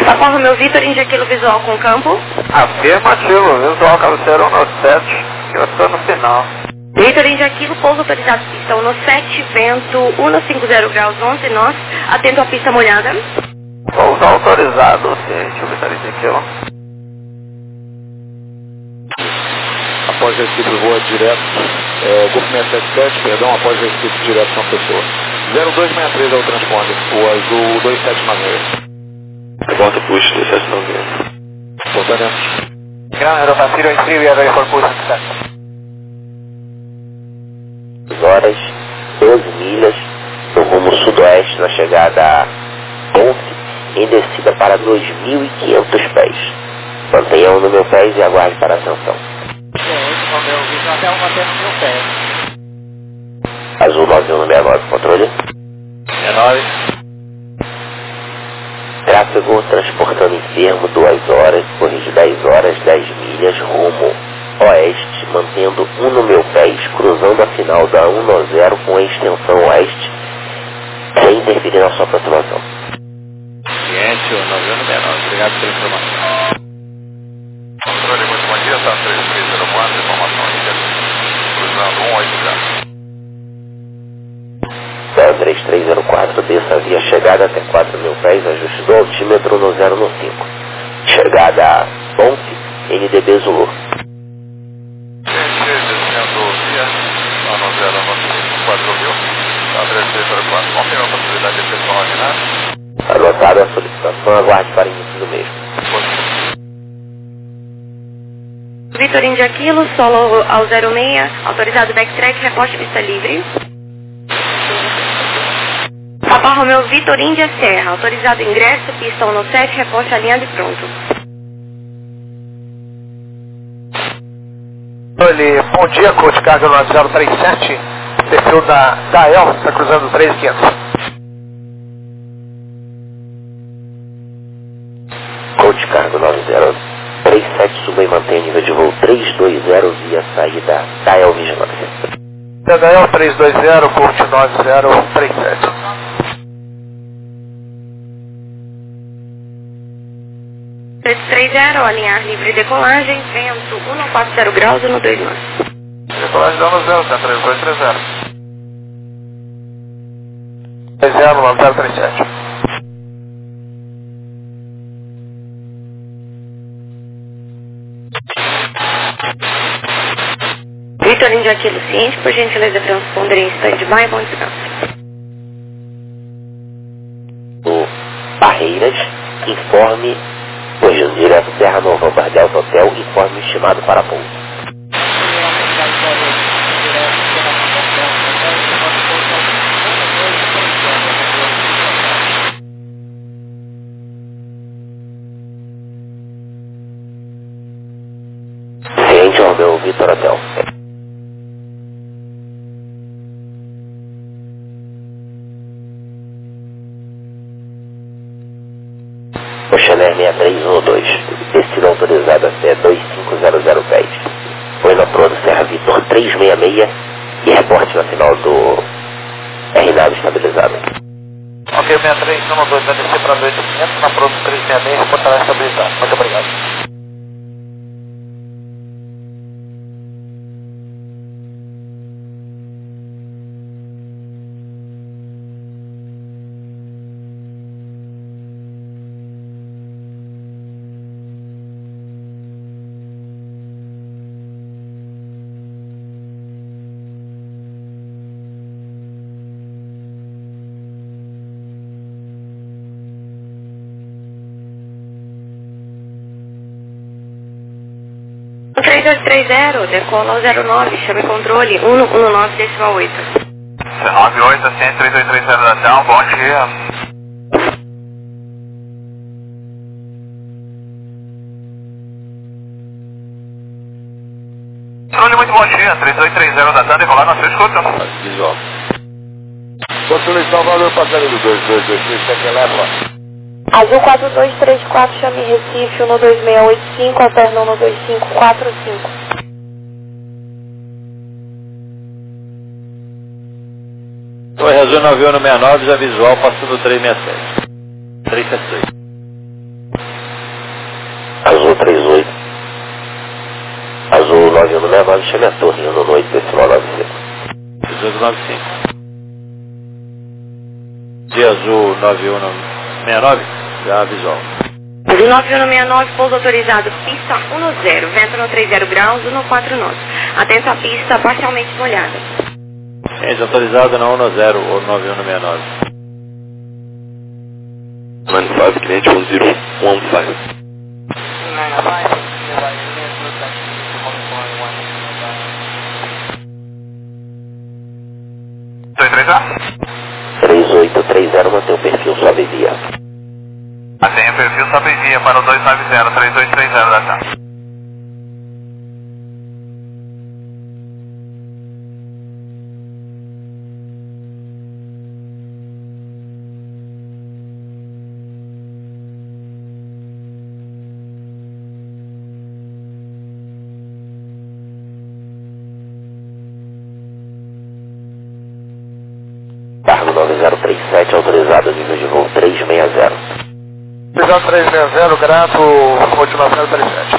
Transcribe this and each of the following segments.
Papa Romeu Vitor, Índia Kilo Visual com campo. Afirmativo, visual cabeceira 197, eu estou no final. Vitor, Índia Kilo, pouso autorizado pista 17, vento 150 graus 11 nós, atento à pista molhada. Pouso autorizado, ciente, Vitor Índia Kilo. Após recibo voa direto, Golfo 677, perdão, após recibo direto São Pessoa. 0263 é o transponder, o azul 2796. Report push 2796. Portanto, Ground Aeropassiro in 3, we are ready for push and horas, 12 milhas, no rumo sudoeste na chegada a Ponce, em descida para 2.500 pés. Mantenha no meu pés e aguarde para a ascensão. até uma no meu pé. Azul 9169, controle. 69. Tráfego transportando enfermo 2 horas, corrige 10 horas, 10 milhas, rumo oeste, mantendo no meu pés, cruzando a final da 190 com a extensão oeste, sem interferir na sua aproximação. Ciente, 9169, obrigado pela informação. controle, muito bom dia, tá 3304, informação aqui, cruzando 180. Céu 3304, desça via chegada até 4.000 pés, ajuste do altímetro no 015. Chegada a Ponce, NDB Zulu. Descendo via, no 015, 4.000, tá 3304, confirma a possibilidade de efetuar uma guinada. Anotada a solicitação, aguarde para início do mesmo. Vitor, Índia Kilo, solo ao 06, autorizado backtrack, reporte pista livre. Papa Romeu Vitor, Índia Serra, autorizado ingresso, pista 17, reporte alinhado e pronto. Bom dia, Coach Carga 9037, perfil da EL, está cruzando 3500. Coach Cargo 9037, suba e mantém nível de voo 320 via saída da EL Vigilância. Da EL 320, Coach 9037. 330, alinhar livre decolagem, vento 140 graus, 129. Decolagem da 90, tá 3230. 9037. Vitor, Índia Kilo, ciente, por gentileza, transponder em stand-by, bom descanso. O Barreiras, informe, corrigindo direto Serra November Delta Hotel, informe estimado para pouso. Ciente Romeu Vitor Hotel. O Chanel 6312, descida autorizada até 2500 pés. Foi na proa do Serra Vitor 366 e reporte na final do RNAV estabilizado. Ok, 6312, vai descer para 2500, na proa do 366, reportará estabilizado. Muito obrigado. O 3230, decola ao 09, chame controle 119,8. 198, ciente 3830 da TAM, bom dia. Muito bom dia, 3830 da TAM, decolar na sua escuta. Visual. Controle Salvador, passageiro 2223, cheque leva. Azul 4234, chame Recife 12685, alterna 12545. Torre Azul 9169, já visual, passando 367. 372. Azul 38. Azul 9169, chame a torre 18, decimal 95. 1895. De Azul 9169, já visual. Azul 9169, pouso autorizado, pista 10, vento no 30 graus, 149. Atento à pista parcialmente molhada. Ciência autorizada na 10 ou 9169. 95, cliente 1015. 3830, mantém o perfil sobe via. Mantenha o perfil sobe via para o 290, 3830 da TAM. Cargo 9037, autorizado nível de voo 360. Visão 360, grato, continuação 37.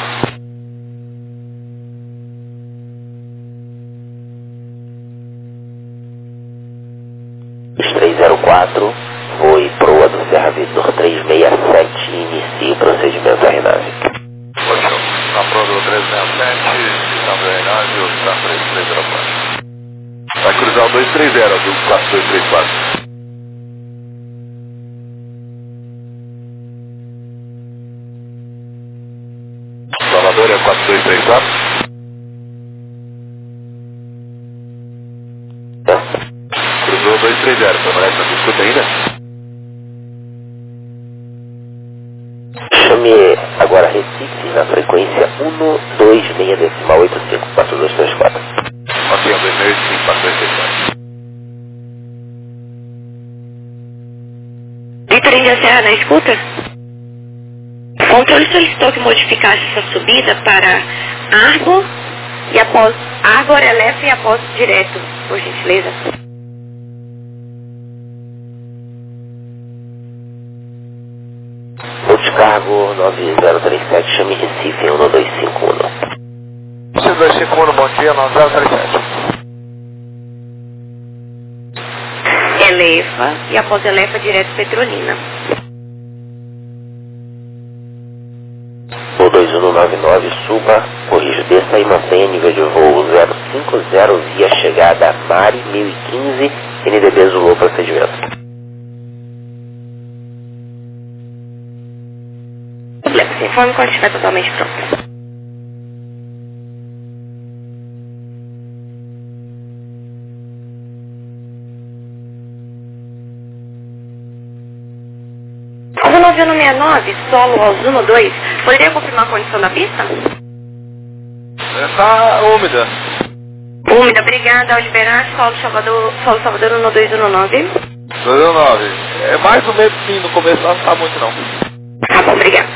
Os 304, voe proa do Serra Vitor 367, inicie o procedimento RNAV. Ótimo. Na proa do 367, visão do Reinaldo, está 3304. Vai cruzar o 230, do 4234. Salvador é 4234. Cruzou o 230, permanece na disputa ainda? Chame agora Recife na frequência 126 decimal 85 4234. Ok, 126 4234. Vitor Índia Serra na escuta? O controle solicitou que modificasse essa subida para Argo e após Argo, Elef e após direto, por gentileza. Multicargo 9037, chame Recife 1251. 1251, bom dia, 9037. Elefa e após Elefa, direto Petrolina. O 2199, suba, corrija, desça e mantenha nível de voo 050 via chegada Mari 1015, NDB Zulu, procedimento. Se informe quando estiver totalmente pronto. Azul 9169, solo Azul 2, poderia confirmar a condição da pista? Está úmida. Úmida, obrigada. Ao liberar, solo Salvador 1219. 219. É mais ou menos sim, no começo não está muito não. Tá bom, obrigada.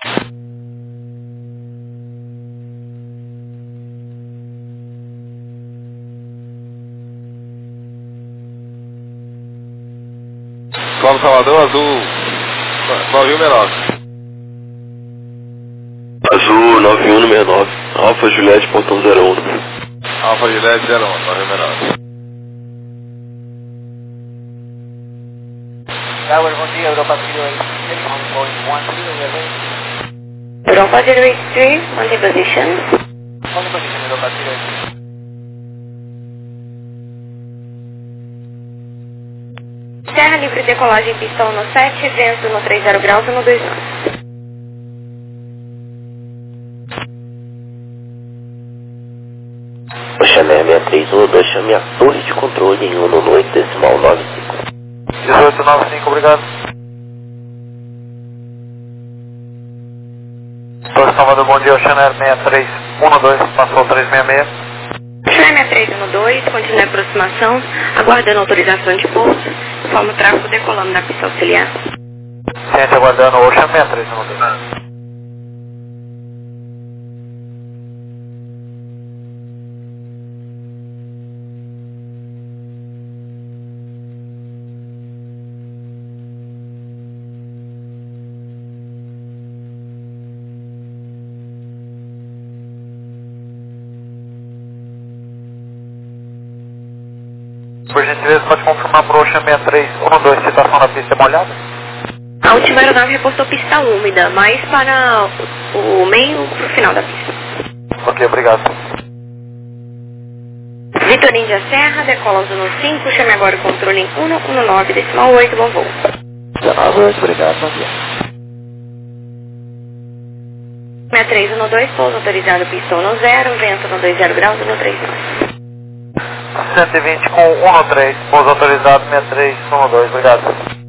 Solo Salvador, Azul 9169. Azul 9169, Alfa Juliette, ponto 01. Alfa Juliette 01, 9169. Tower, bom dia, Europa 083, ongoing 10, Europa 083, on the position. on the position, Europa 083. Terra livre decolagem, pista 17, vento no 30 graus, 129. Oxané 6312, chame a torre de controle em 118 decimal 95. 1895, obrigado. Torre Salvador, bom dia, Oceaner 6312, passou 366. Chame a 312, continue a aproximação, aguardando autorização de pouso, informa o tráfego decolando da pista auxiliar. Ciente aguardando o Ocean 6312. gentileza, pode confirmar para o Ocean 6312, citação na pista molhada? A última aeronave reportou pista úmida, mais para o meio para o final da pista. Ok, obrigado. Vitor Índia Serra, decola ao Zona 5, chame agora o controle em 119,8, bom voo. 198, obrigado, bom dia. 6312, pouso autorizado, pista 10, vento no 20 graus, 139. 120 com 113, pouso autorizado 6312, obrigado.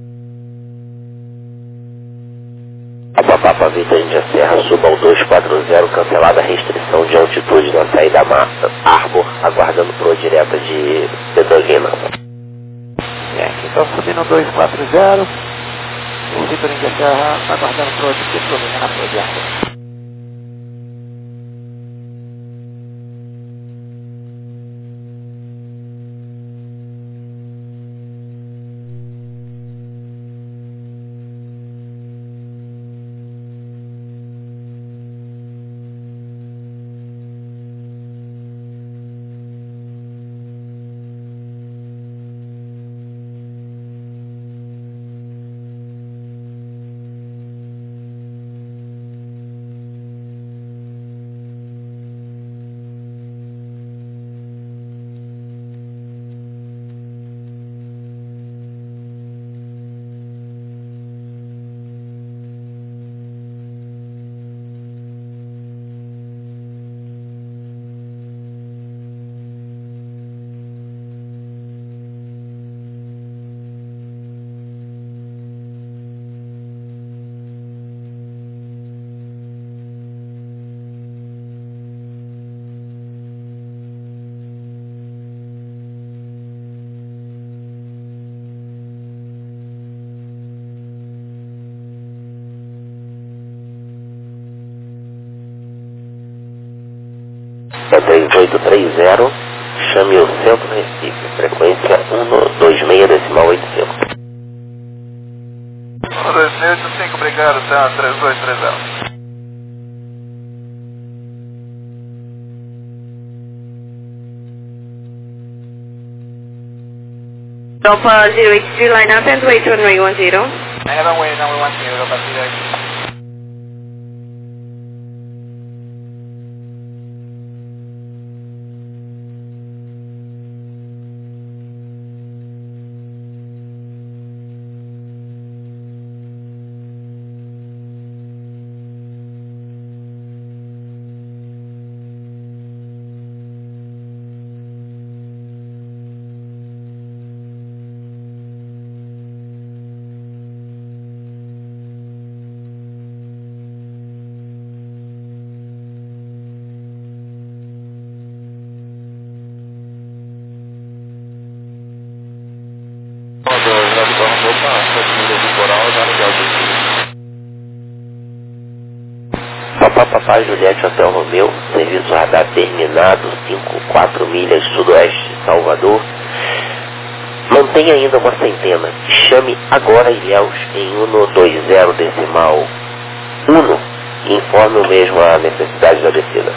Papa Vitor Índia Serra, suba ao 240, cancelada a restrição de altitude na saída massa, Arbor, aguardando proa direta de Petrolina. Aqui está subindo 240, o Vitor Índia Serra aguardando proa de Petrolina na proa de Arbor. É 3830, chame o Centro Recife, frequência 126,85. 2685, obrigado, tá, 3830. Alpha 083, line up and wait runway 10. Runway number 10, batida aqui. Papai Juliette Hotel Romeu, serviço radar terminado, 54 milhas sudoeste de Salvador. Mantenha ainda uma centena. Chame agora Ilhéus em 120,1 e informe o mesmo a necessidade da descida.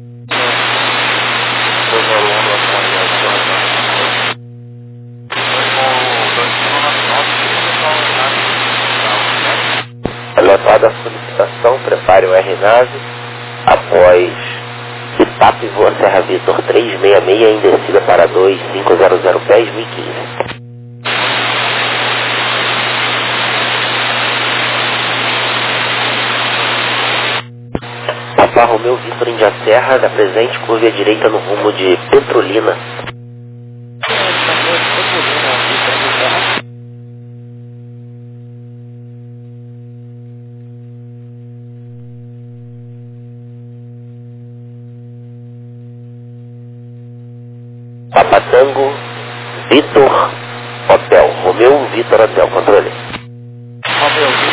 Anotada a solicitação, prepare o RNAV. Após TAP voa Serra Vitor 366 em descida para 2500 pés 1015. Papa Romeu Vitor Índia Serra, da presente curva à direita no rumo de Petrolina. Papa Tango Vitor Hotel, Romeu Vitor Hotel, controle. Romeu Vitor.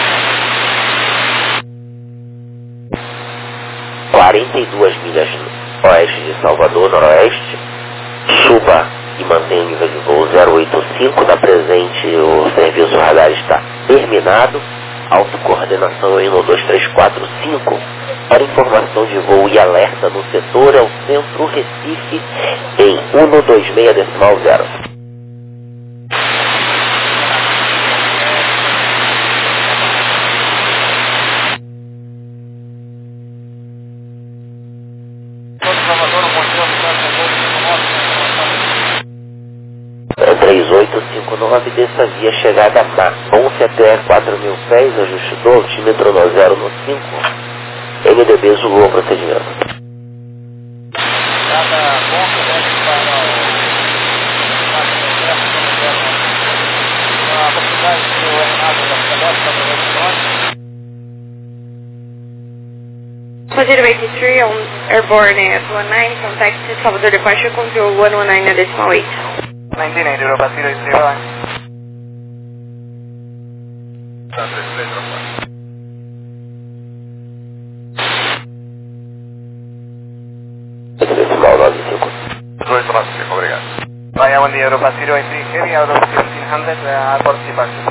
42 milhas oeste de Salvador, noroeste. Suba e mantenha o nível de voo 085. Da presente, o serviço radar está terminado. Autocoordenação em 12345. Para informação de voo e alerta no setor é o Centro Recife em 126,0. avidez via chegada má. Ponce até 4.000 pés, ajuste do altímetro no 0 no 5. MDB Zulu, procedimento. Cada ponto desce para a velocidade do Renato da Cidade, para o Passenger 83 on airborne AF19, contact Salvador Departure Control 119.8. 19, Europa 03, vai. Decimal 95. 295, obrigado. Vai, bom dia, Europa 03, heavy out of 1500, airport departure.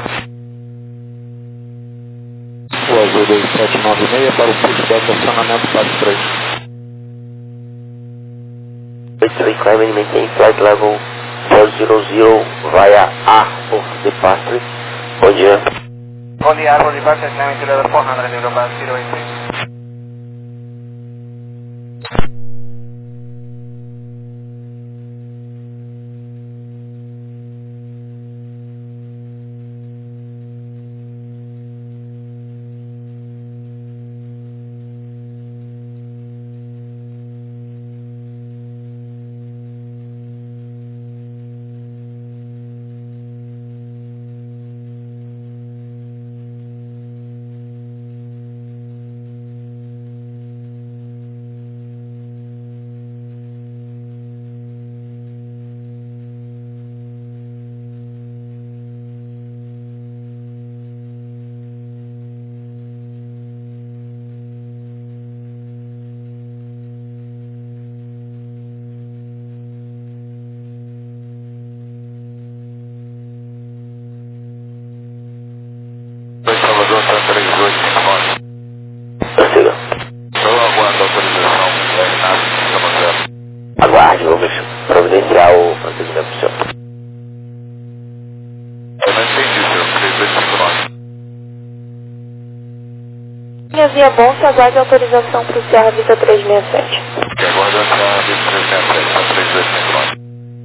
O Azul 2796 para o pushback acionamento fase 3. 83 climbing, maintain flight level 400 via Arbor Departure. Bom dia. Bom dia, Arbor Departure, climbing to level 400, Europa 03. Salvador, 3859. Prossiga. Estou aguardando a autorização da Renato, Salvador. Aguarde, vamos providenciar o procedimento do senhor. Eu não entendi, senhor. 3259. Minha via Bonsa, aguarde autorização para o Serra Vista 367. Que aguarda a 367, 3259.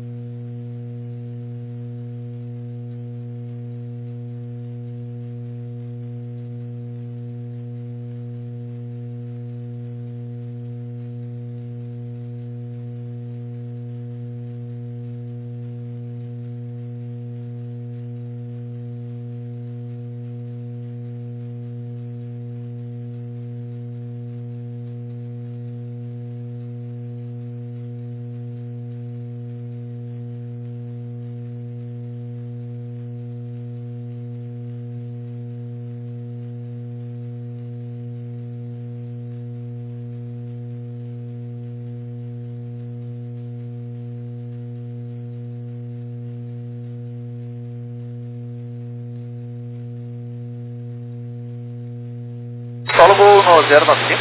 Solo voo no 095.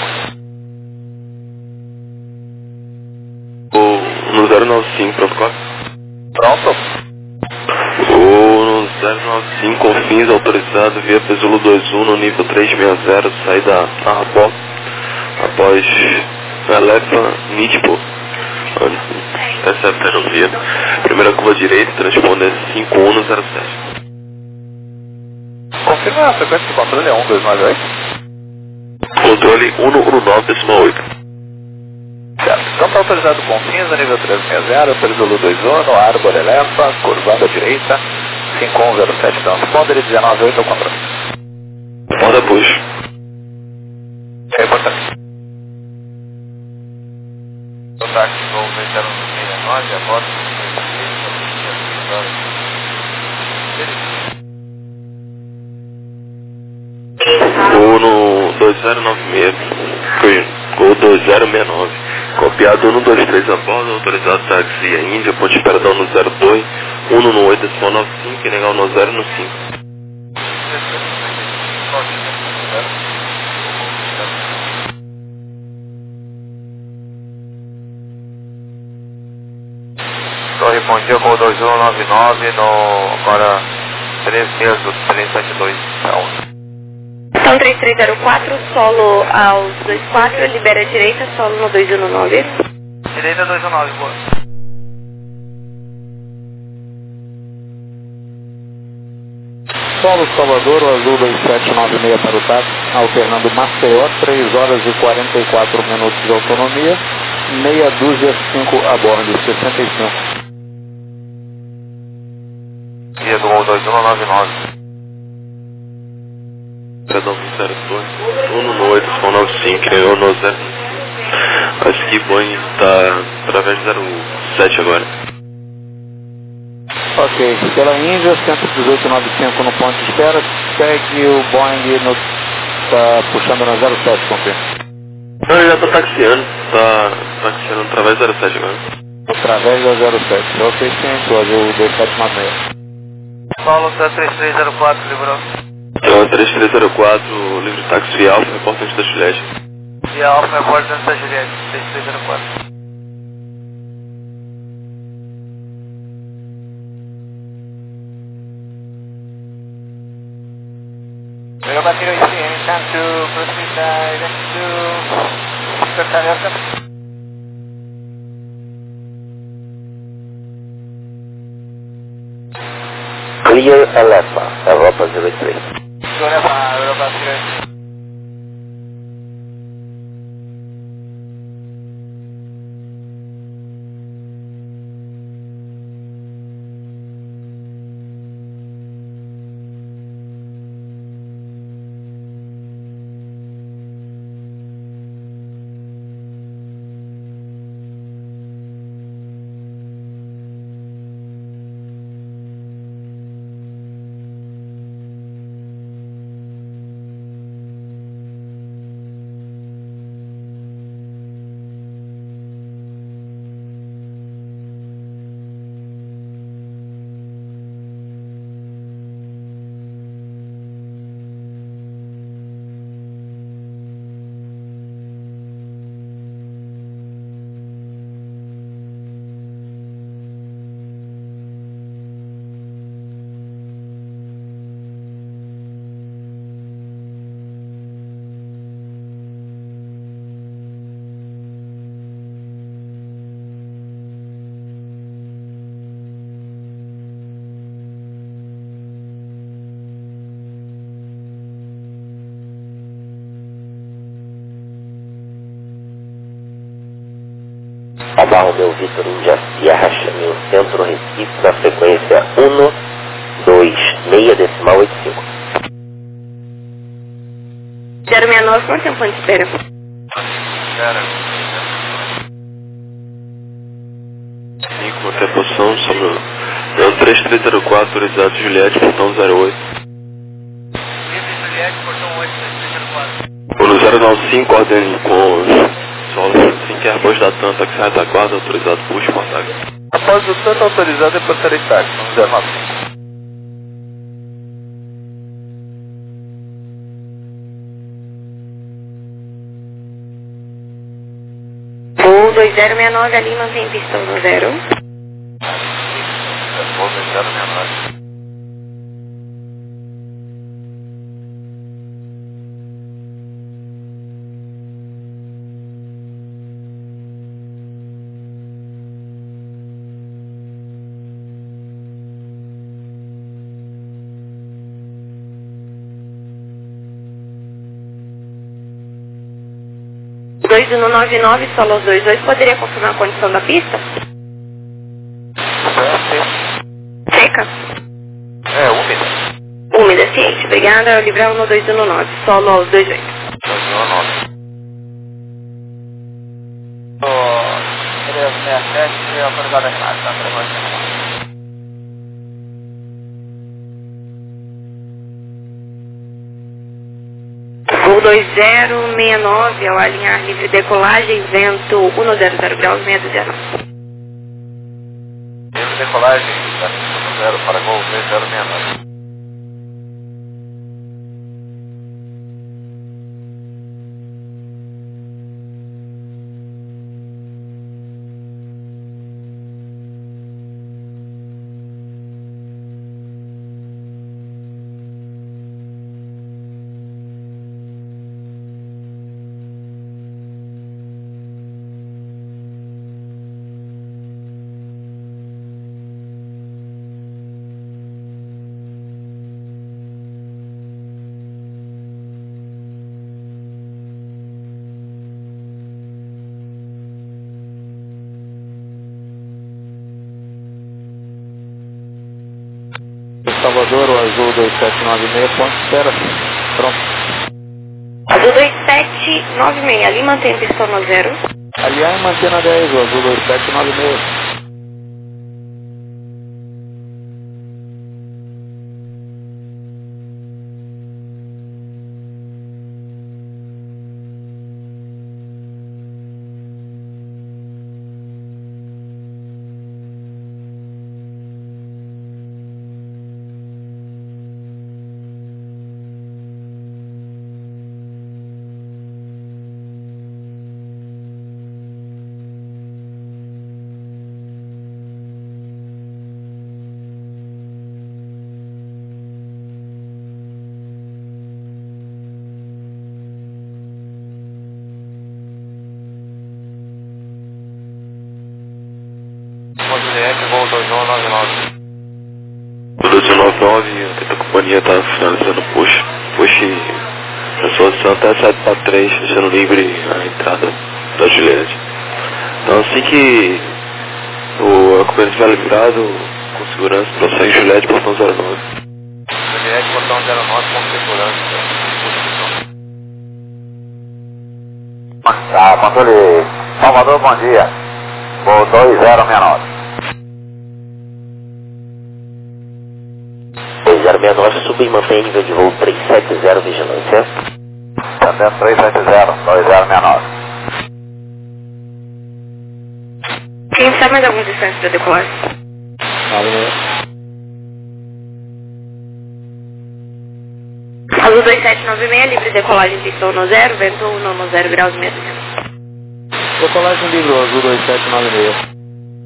No 095, protocolo. Pronto. No 095, confins autorizado via Pesulo 21 no nível 360, saída Arbor, após Elefa Nitpo. Recebe aerovia. Primeira curva direita, transponder 5107. Confirma a frequência de controle, é 1298. Controle 119.8. Certo. Então está autorizado com cinza, nível 360, Pesulo 21, Arbor Elefa, curvando à direita, 5107 transponder e 198 ao controle. Moda push. Reportagem. O táxi voo 2069, a bordo do 26, Voo no 2096, foi Gol 2069, copiado 123 a bordo, autorizado táxi a Índia, ponte esperadão no 02, 1 no 8.95 e legal no 0 no 5. Torre, bom dia, Gol 2199, agora 372, Então 3304, solo aos 24, libera a direita, solo no 219. Direita 219, boa. Solo Salvador, o azul 2796 para o táxi, alternando Maceió, 3 horas e 44 minutos de autonomia, meia dúzia 5 a bordo, 65. Guia do 2199. Perdão, 02, 198, 95, eu no 0. Acho que Boeing está através de 07 agora. Ok, pela Índia, 11895 no ponto de espera, segue o Boeing está puxando na 07, confirma. Não, ele já está taxiando através da 07 agora. Através da 07, ok, sim, o azul 2796. Paulo 3304, liberou. Então, 3304, livre táxi Alfa, reportante da Juliette. E a Alfa é bordo da Juliette, 3304. Aerobat 080, time to proceed direct to Jakarta. Clear Alepa, Europa 03. Aerobat 080. Abarro meu Vitor Índia Sierra, chame o Centro Recife da frequência 126 decimal 85. 069, quanto tempo de espera? Espera. 5, até a posição, sobre 3304, autorizado Juliette, portão 08. Livre Juliette, portão 8, 3304. O no 095, ordem com solo, assim que é após da TAM, táxi retaguarda, autorizado push, contato. Após o tanto autorizado é portaria de táxi, 19. O 2069 ali mantém pistão no 0. Vou deixar o menor. O 2199, solo os 22, poderia confirmar a condição da pista? Seca? É, úmida. Úmida, ciente. Obrigada. Livrão no 2119, solo aos 28. 2199. 367, autorizado a remate, tá? O 2069, ao alinhar livre decolagem, vento 100 graus, 620. Livre decolagem, tá? 0 para gol, 3069. Salvador, o azul 2796, ponto espera. Pronto. Azul 2796, ali mantém pistão no 0. Aliás, mantena 10, o azul 2796. Juliette, voo 2199. O 2199, a companhia está finalizando o push. A solução até 7 para 3, deixando livre a entrada da Juliette. Então assim que a companhia estiver liberado, com segurança, prossegue Juliette, portão 09. Juliette, portão 09, com segurança. Tá, controle Salvador, bom dia. Voo 2069. 2069, suba e mantém nível de voo 370, vigilância. Atendendo 370, 2069. Quem sabe mais alguma distância para decolar? Azul 2796, livre decolagem, pistão no 0, vento 1 no 0 graus e meio. Decolagem livre, o azul 2796.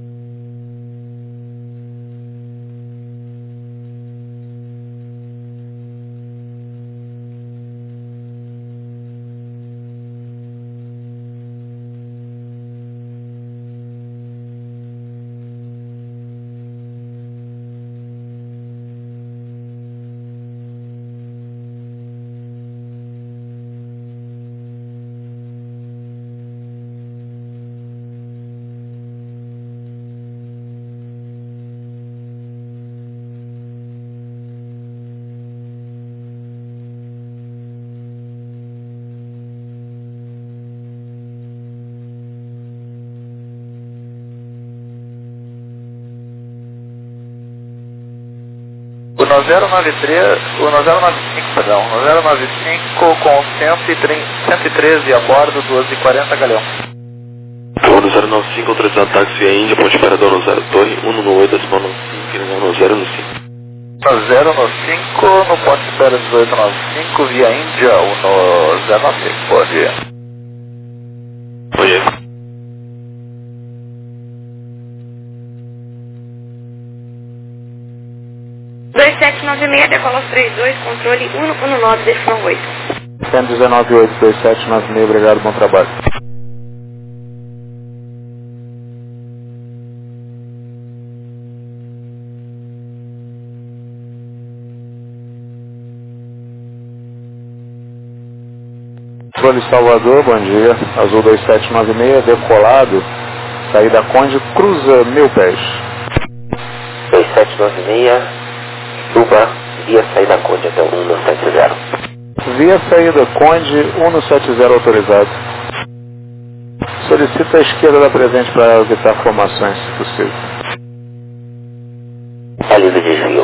O 9095, perdão, 9095 com 113 a bordo, 240 galhão. Voo 095, autorizado táxi via Índia, ponte parador no 0 torre, 118, decimal no 5, no 0 no 5. No 095, no ponto espera 1895, via Índia, no 095, bom dia. Bom dia. Azul 2796, decola aos 32, controle 119, decimal 8. 119.8, 2796, obrigado, bom trabalho. Controle Salvador, bom dia. Azul 2796, decolado, saída Conde, cruza 1000 pés. 2796, suba via saída Conde até o 170. Via saída Conde, 170 autorizado. Solicita a esquerda da presente para evitar formações, se possível. Realiza desvio.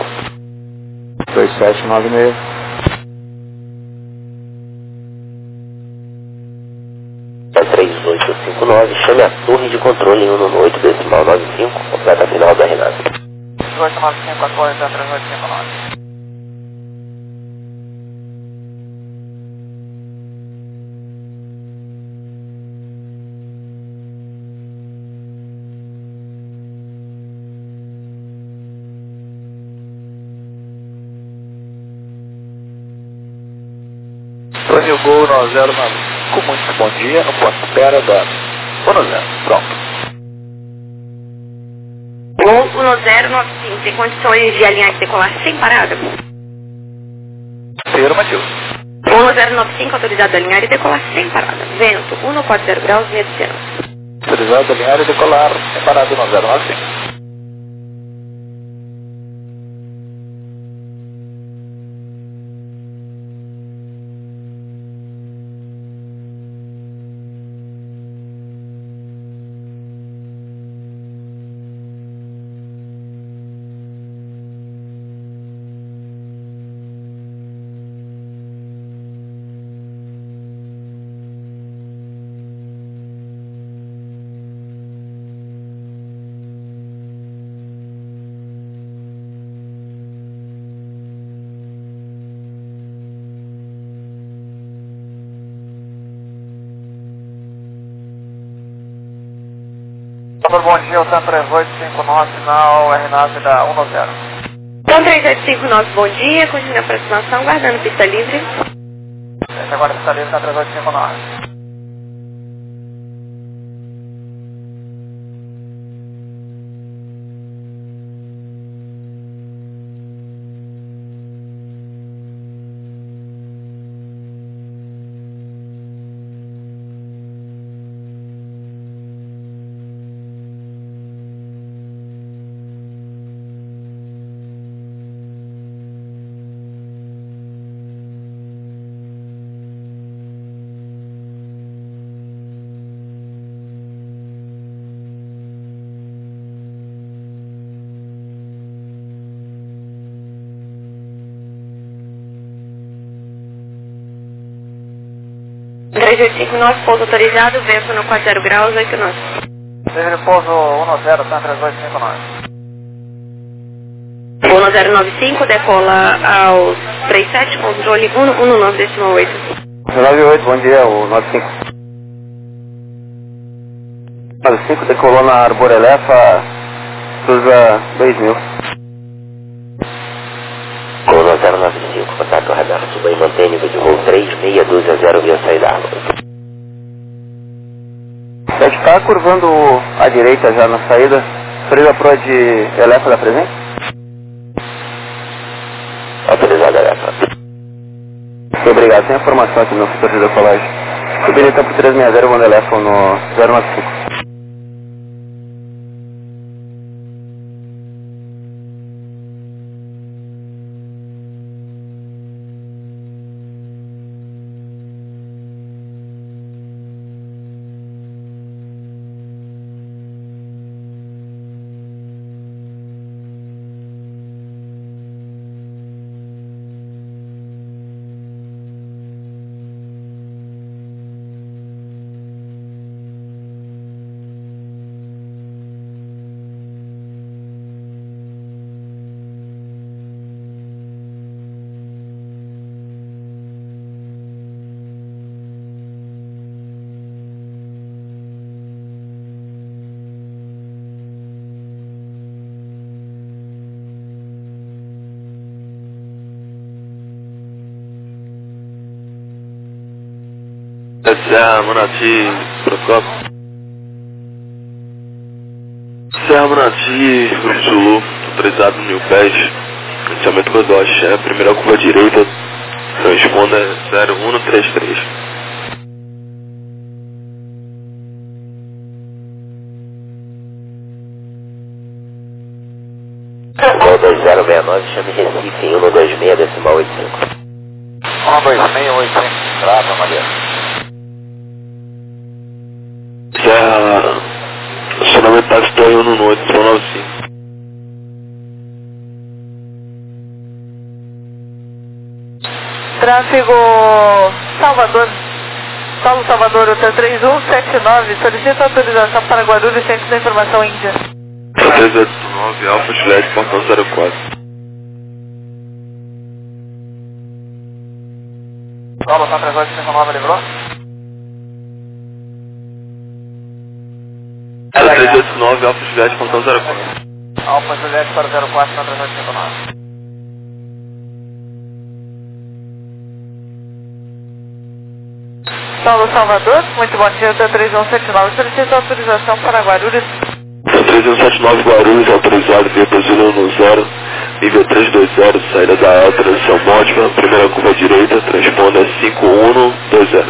2796. É 3859, chame a torre de controle em 118, decimal 95, completa a final da Renata. 1895, atualiza 3859. Tony Gol no 095, muito bom dia, no ponto espera da 10, pronto. 1095, tem condições de alinhar e decolar sem parada? Afirmativo. 1095, autorizado a alinhar e decolar sem parada. Vento 140 graus, meio de oceano. Autorizado a alinhar e decolar, separado no 095. Bom dia, o TAM 3859, sinal RNAV da 190. Então 3859, bom dia, continua a aproximação, guardando pista livre. Esse agora está livre na 3859. 3859, pouso autorizado, vento no 40 graus, 8 nós. Livre pouso 10, TAM 3859. 1095, decola aos 37, controle 119,8. 98, bom dia, o 95. 95 decolou na Arborelefa, cruza 2000. Colo 095, contato radar, suba e mantém nível de voo 3620 via saída Árvore. Já está curvando à direita já na saída, freio pro de Elefa da presente? Autorizada Elefa. Muito obrigado, tem a informação aqui no meu setor de decolagem. Subir então por 360, vou no Elefa no 095. Serra Manati, Procopio. Serra Manati, Rio Zulu, autorizado no New Pés, iniciamento Godoche, é a primeira curva direita, responda 0133. Colo 2069, chame Recife em 126,85. 12685, trava, Maria. Serra, acionamento táxi do 11895. Tráfego Salvador, Paulo Salvador, UTA 3179, solicita autorização para Guarulhos, Centro da Informação Índia. 389, Alfa Juliette, portão 04. Paulo, TAM 3859, livrou? 389, Alfa Juliette, portão 04. Alfa Juliette para 04, TAM 3859. Paulo Salvador, muito bom dia, UTA 3179, solicita autorização para Guarulhos. 3179 Guarulhos, autorizado via Brasília no 0, nível 320, saída da alta, transição mótima, primeira curva direita, transponda 5120.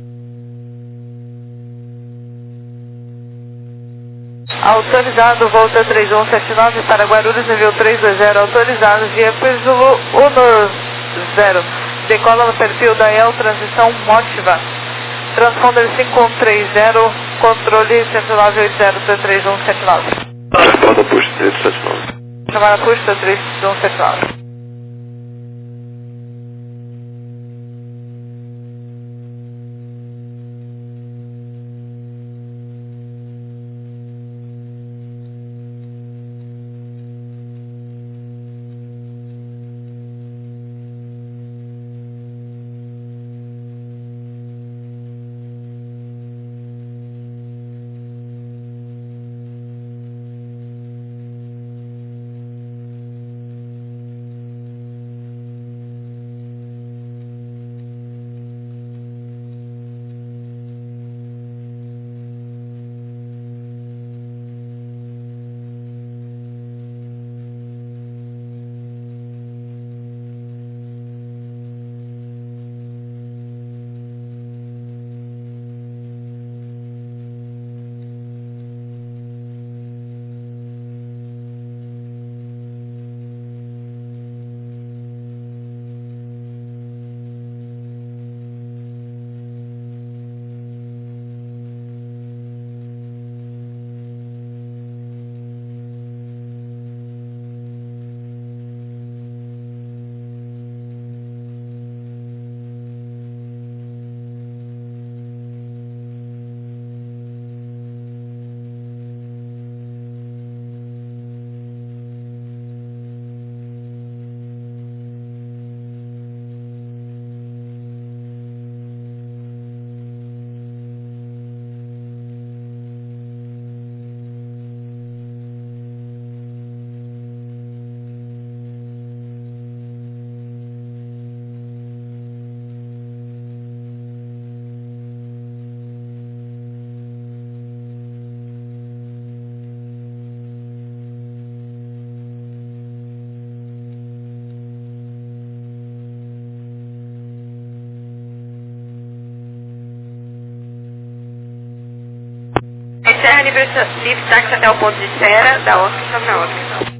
Autorizado, volta 3179 para Guarulhos, nível 320, autorizado via Zulu 10, decola no perfil da EL, transição mótima. Transponder 5130, controle 10980 3179. Chamada posto 379. Chamada custa 3179. encerra livre táxi até o ponto de espera da Oscar, sobe na Oscar.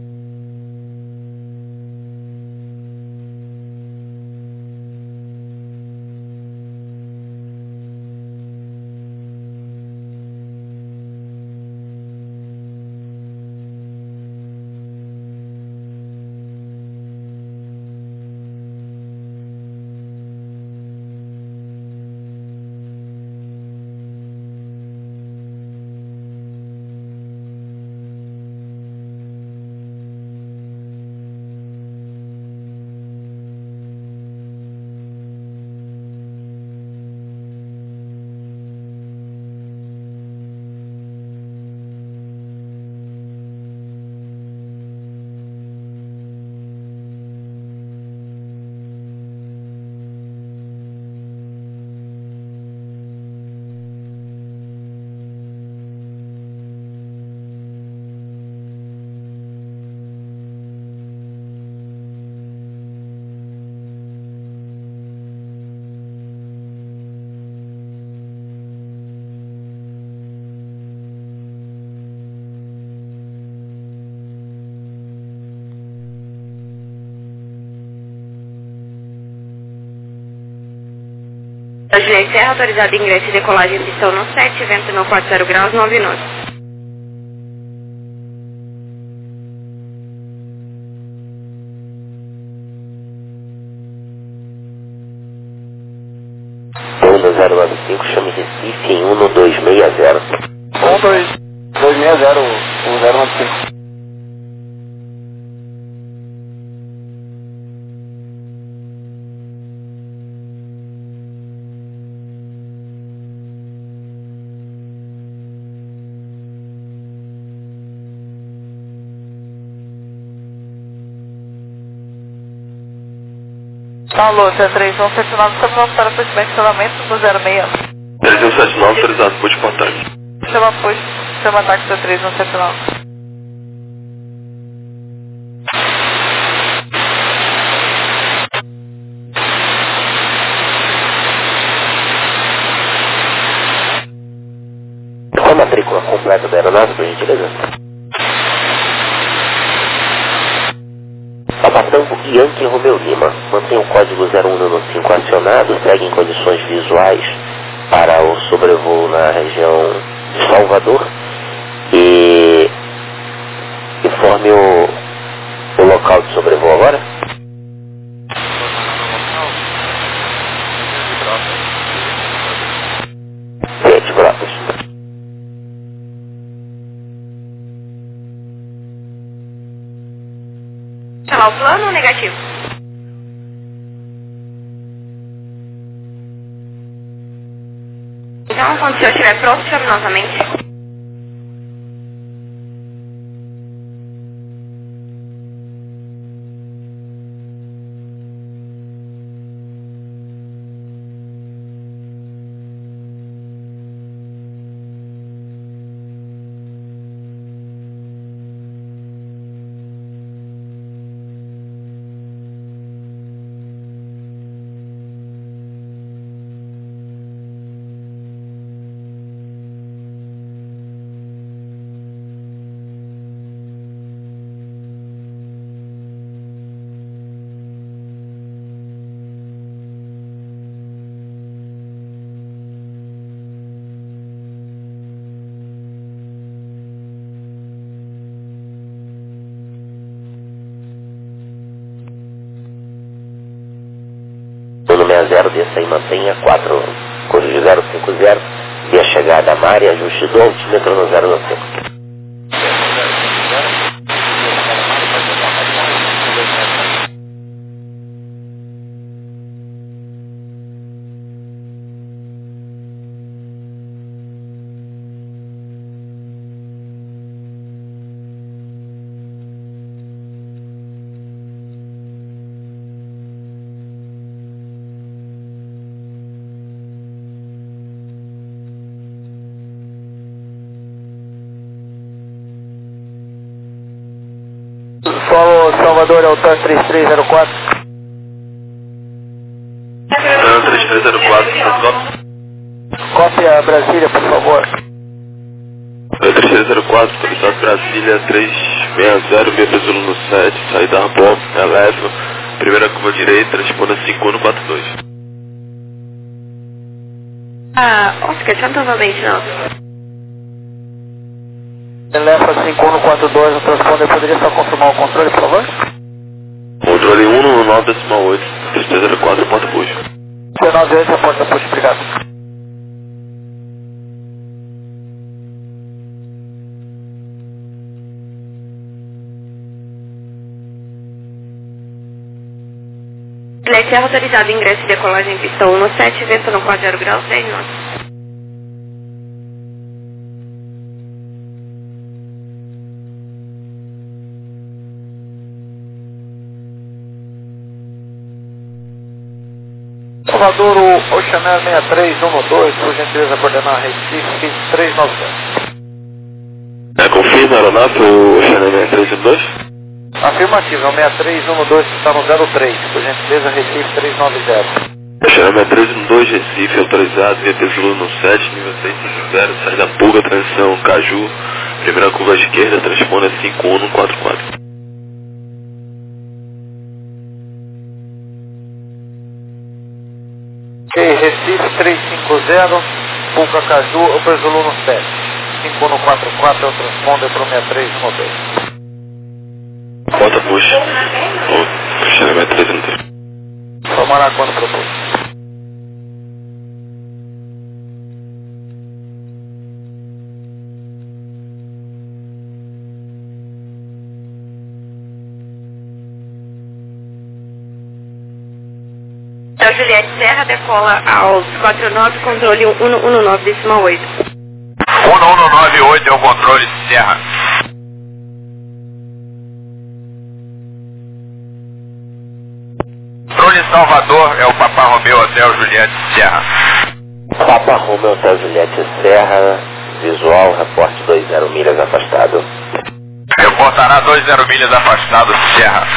Juliette Serra, autorizado ingresso e decolagem pistão no 7, vento no 40 graus, 9 knots. Onda 095, chame Recife em 1260. 1260, o 095. Alô, C3179, está pronto para posicionamento do 06. 3179, autorizado por contato. Chama táxi C3179. Qual a matrícula completa da aeronave, por gentileza? Papatango Yankee Romeu Lima. Mantém o código 0195 acionado, segue em condições visuais para o sobrevoo na região de Salvador e informe o local de sobrevoo agora. Sete Brotas. Chamar o plano ou negativo? Então, quando o senhor estiver pronto, chame novamente. Número 60, desça e mantenha 4, curso de 050, via chegada a Mari, ajuste do altímetro no 095. Solo Salvador, Altan 3304. 3304, Cópia Brasília, por favor. 3304, autorizado Brasília 360, via Peso no 7, saída Arbor, eleva, primeira curva direita, responda 5142. Oscar, só novamente não. Eleva 5142, o transponder poderia só confirmar o controle, por favor? Controle 119.8, 3304, porta push. 198, a porta push, obrigado. Juliette é autorizado ingresso e decolagem em pista 17, vento no 40 graus, 10 knots. Salvador, o Oceaner 6312, por gentileza, coordenar Recife 390. Confirma a aeronave, o Oceaner 6312? Afirmativo, é o 6312 que está no 03, por gentileza, Recife 390. Oceaner 6312, Recife, autorizado, via Peso no 7, nível 650, saída Pulga, transição Caju, primeira curva à esquerda, transponder 5144. Ok, Recife 350, Pulga Caju, o Peso no 7. 5144 é o transponder para o 6312. Porta push. O Oceaner 6312. Tomará quando propôs. Então, Juliette Serra decola aos 49, controle 119.8. 1198 é o controle Serra. Controle Salvador é o Papa Romeu Hotel Juliette Serra. Papa Romeu Hotel Juliette Serra, visual, reporte 20 milhas afastado. Reportará 20 milhas afastado Serra.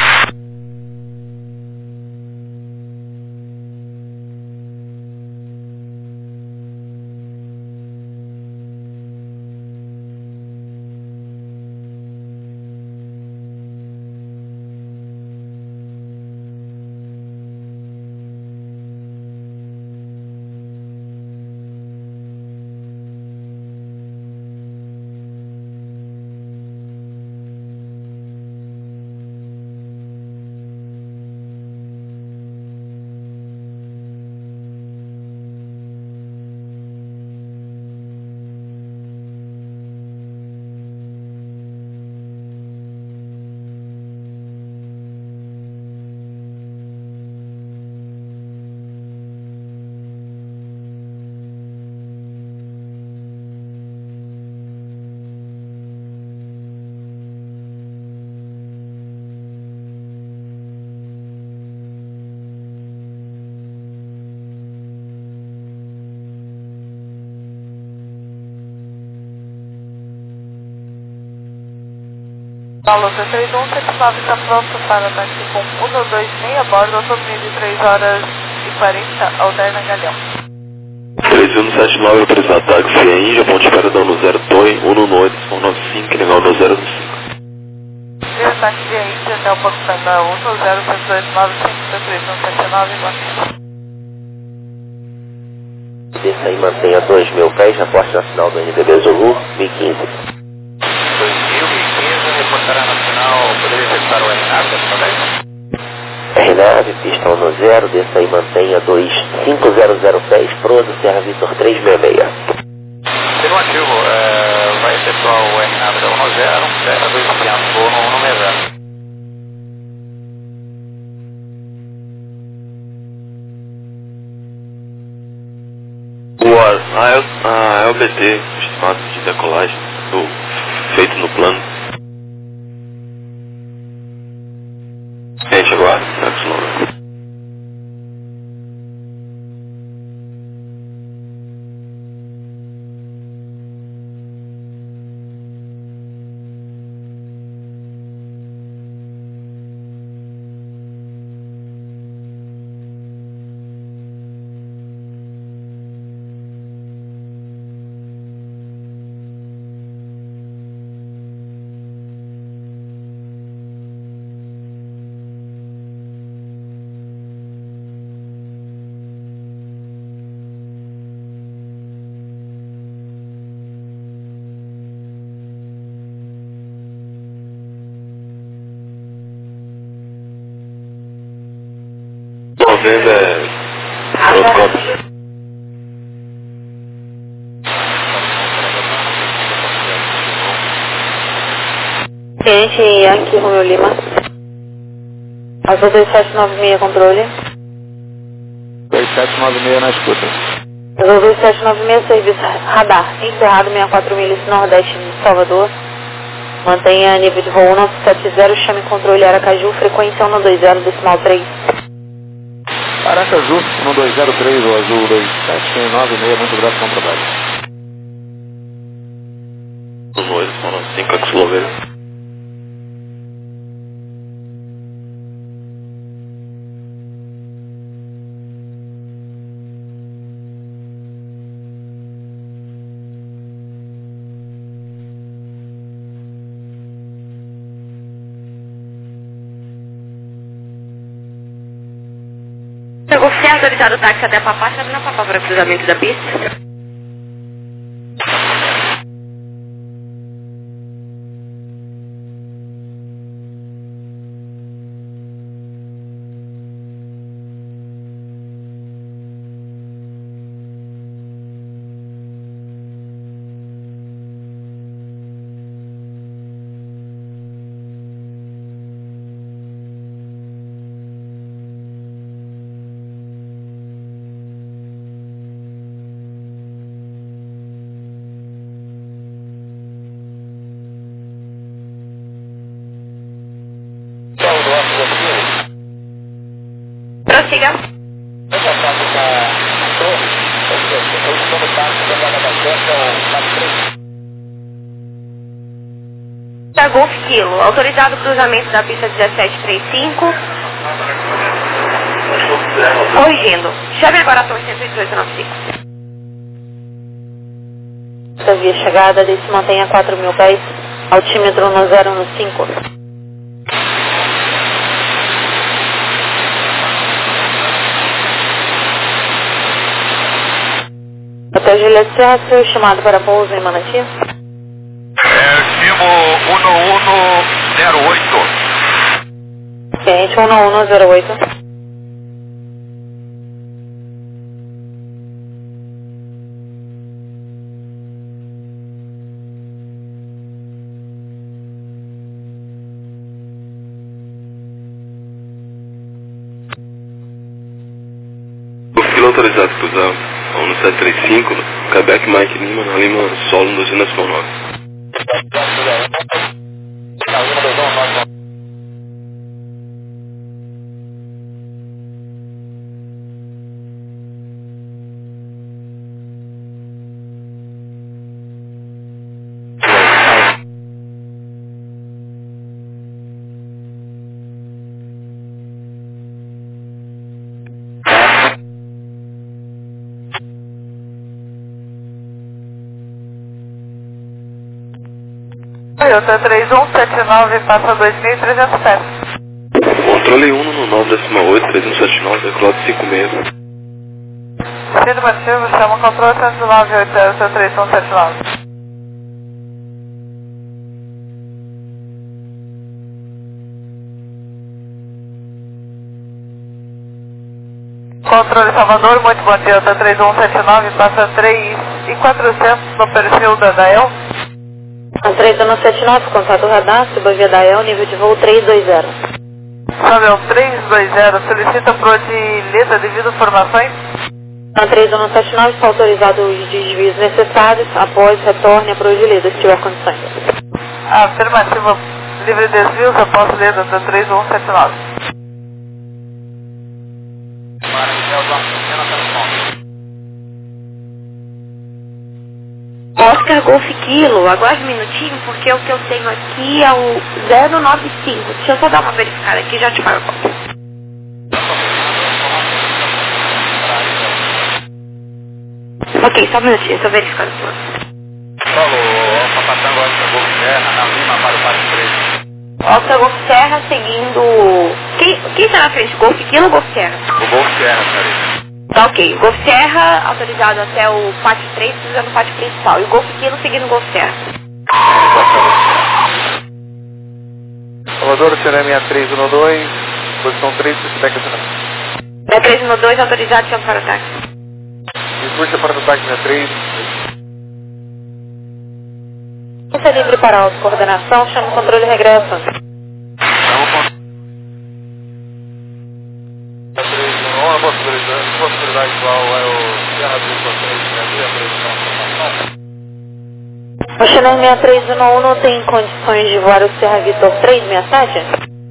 Paulo 631, 79 está pronto para taxi com 126 a bordo, autonomia de 3 horas e 40, alterna Galhão. 3179, autorizado táxi em Índia, ponte espera dão no 02, 118, 195, legal no 025. Primeiro táxi de Índia, até o Porto Santa 10729, 53179, Guarani. Desça e mantenha 2.000 pés, reporte nacional do NDB Zulu, 1015. 2015, reportará nacional, poderia efetuar o RNAV dessa vez? RNAV, pista 10, desça e mantenha 2500 pés, Prodo, Serra Vitor 366. Afirmativo, vai efetuar o RNAV da 10, Serra 200, voo no 60. A LBT, estimado de decolagem, feito no plano. Gente, agora, táxi novo. November é Roscop. Cliente Yankee Romeo Lima. Azul 2796, controle. 2796 na escuta. Azul 2796, serviço radar. Encerrado 64 milhas nordeste de Salvador. Mantenha nível de voo 970, chame controle Aracaju, frequência 120, decimal 3. Aracaju, 1203, o Azul 2796, muito grato com o trabalho. 1,5 Axlovelo. Você é autorizado o táxi até a Papá, sabe na Papá para o cruzamento da pista? Prossiga. Da Golf Kilo, autorizado o cruzamento da pista 1735. Corrigindo. Chame agora a torre 11895. Essa via chegada, se mantenha a 4.000 pés. Altímetro no 015. Hotel Juliette Serra, seu chamado para pouso em Manati? Estimo 1108. Cliente 1108. O filo autorizado a cruzar a 1735, Quebec Mike Lima, na Lima Solo 209. Toyota 3179 passa 2.300 pés. Controle 1 no 9,8, 379, Cloud 56. Afirmativo, chama o controle 10980 3179. Controle Salvador, muito bom dia, Toyota 3179 passa 3.400 no perfil da Dael. Andresa no 79, contato radar, suba via Dael, nível de voo 320. Samuel 320, solicita pro Odileta devido a informações. Andresa no 79, está autorizado os desvios necessários, após retorne para o Odileta, se tiver condições. Afirmativa, livre desvios após Leda da 3179. Oscar Golf Kilo, aguarde um minutinho, porque o que eu tenho aqui é o 095. Deixa eu só dar uma verificada aqui e já te falo a conta. Ok, só um minutinho, deixa eu verificar o plano. Falou, Alfa Patango, Alfa Golf Serra, na Lima para o Parque 3. Oscar Golf Serra seguindo... Quem está na frente? Golf Kilo ou Golf Serra? O Golf Serra, cara. Tá ok. Golf Serra autorizado até o pátio 3, usando o pátio principal. E o Golf Kilo seguindo o Golf Serra. Salvador, CNM 3112, posição 3, feedback acionamento. 6312, autorizado, chama para o táxi. E puxa para o táxi 63. Você é livre para autocoordenação, chama o controle e regressa. Uma possibilidade igual é o Serra Vitor 3, O Channel 6311 não tem condições de voar o Serra Vitor 367?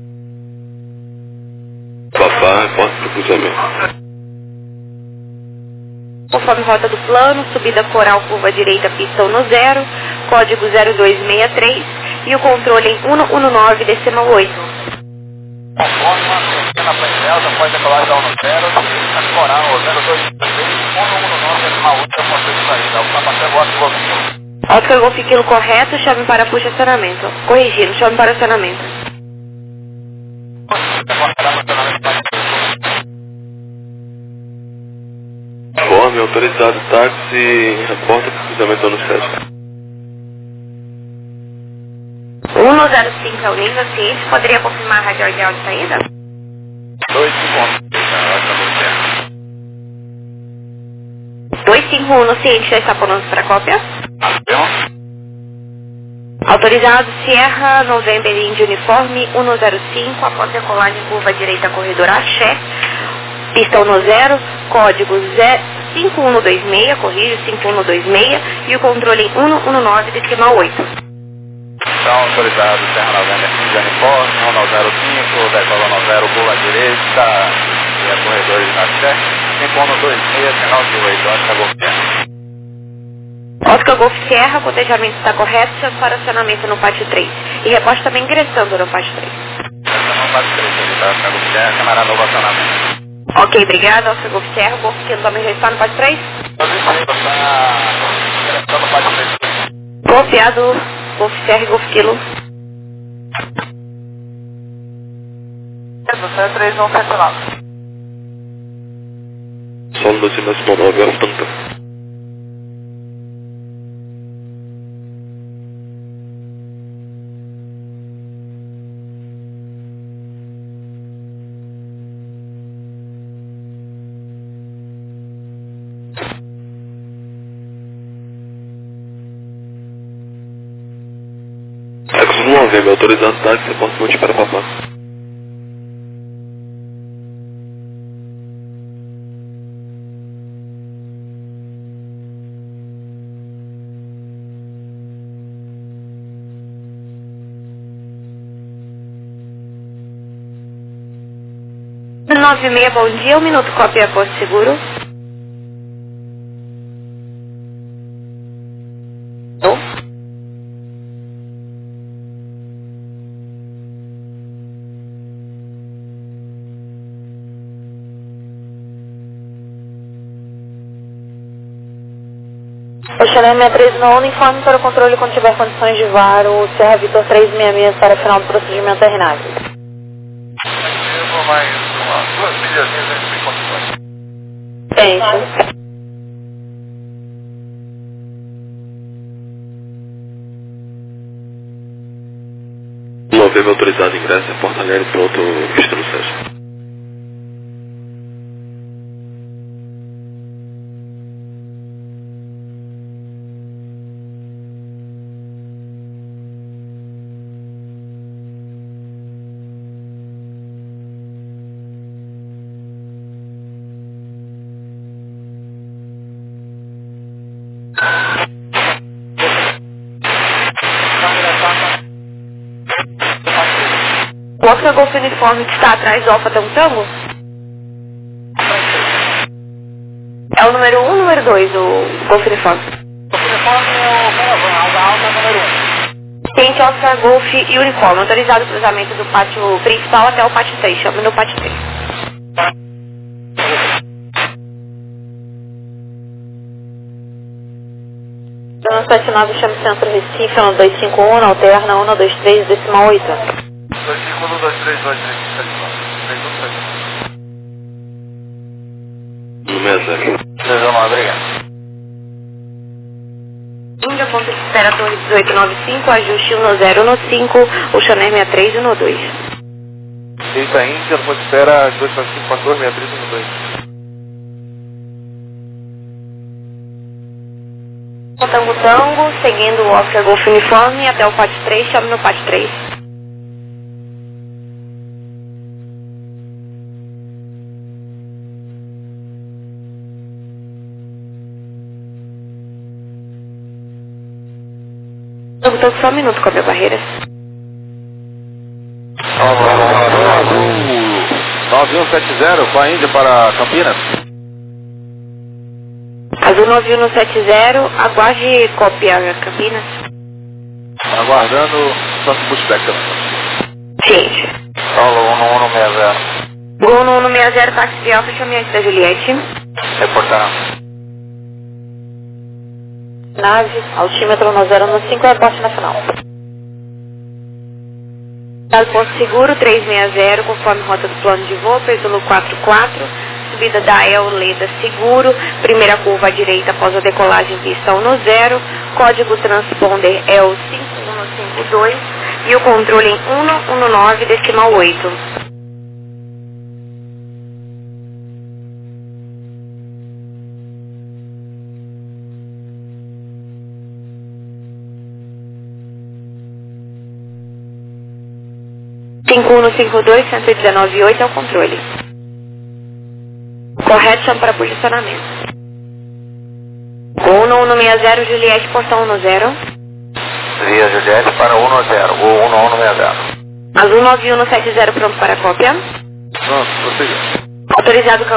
Papá, posso pro cruzamento. Conforme rota do plano, subida coral, curva direita, pista 10, código 0263 e o controle em 119, decimal 8. Conforme uma pequena painel, após decolar da 10, a coral 0263, 119, decimal 8, eu posso sair. O passageiro gosta de você. Oscar Golf Kilo correto, chame para puxa acionamento. Corrigindo, chame para acionamento. Conforme autorizado, táxi, reporta pro cruzamento no 7. 105 é o nível ciente, poderia confirmar a radial de saída? 251 no ciente, já está pronto para cópia? Autorizado, Sierra, November Indy Uniforme, 105, após decolar em curva direita, corredor Axé, pista 10, código 5126, corrige, 5126, e o controle em 119, decimal 8. Então, autorizado, Serra November Indy Uniforme, 105, decola 90, curva direita, e a corredor de Axé, 5126, canal de 8, Oscar Golf Sierra. Oscar Golf Sierra, cotejamento está correto, chame para acionamento no pátio 3. E reposte também ingressando no pátio 3. No pátio 3, tá? Oscar Golf Sierra, camarada novo acionamento. Ok, obrigado, Oscar Golf Sierra. Golf Kilo também já está no pátio 3? Está no pátio 3. Copiado, Golf Sierra e Golf Kilo. 319. Só no 209, é o tanto. Novembro, autorizado táxi, você pode monte para papá. Nove e meia, bom dia, 1 minuto, cópia posto seguro. O Channel 6311 informe para o controle quando tiver condições de voar o Serra Vitor 366 para o final do procedimento RNAV. Mais duas milhas sem condições. Tente. Novembro, autorizado ingresso, Porto Alegre, pronto, visto no 7. O Oscar Golf Uniforme que está atrás do Alfa Tango? É o número 1 ou número 2, o Golf Uniforme? O uniforme é o caravana, a alta número 1. Tente Oscar Golf e Uniforme, autorizado o cruzamento do pátio principal até o pátio 3, chame no pátio 3. No 79, chame Centro Recife, 1251, alterna 123, decimal 8. 251, 232, 3, No 60. 19, obrigado. Índia, ponto de espera, torre 1895, ajuste 1015, o Channel 6312. Eita Índia, no ponto de espera 24514, 6312. Tango Tango, seguindo o Oscar Golf Uniforme até o PAT 3, chame no PAT 3. Tango Tango, só um minuto, cobre a barreira. 9170 com a Índia para Campinas. Azul 9170, aguarde cópia Campinas. Aguardando Santos Pushback também. Ciente. Paulo 1160. Gol no 1160, táxi de Alfa, chame antes da Juliette. Reportar. Nave, altímetro 1015, aeroporto nacional. Porto Seguro 360, conforme rota do plano de voo, Pesulo 44, subida da El Leda Seguro, primeira curva à direita após a decolagem, pista 10, código transponder é o 5152 e o controle em 119,8. no 52, 119,8 é o controle. Correto, chama para posicionamento. Gol no 1160, Juliette, portão 10. Via Juliette para 10, Gol 1160. Azul 9170, pronto para a cópia. Pronto, prosseguir. Autorizado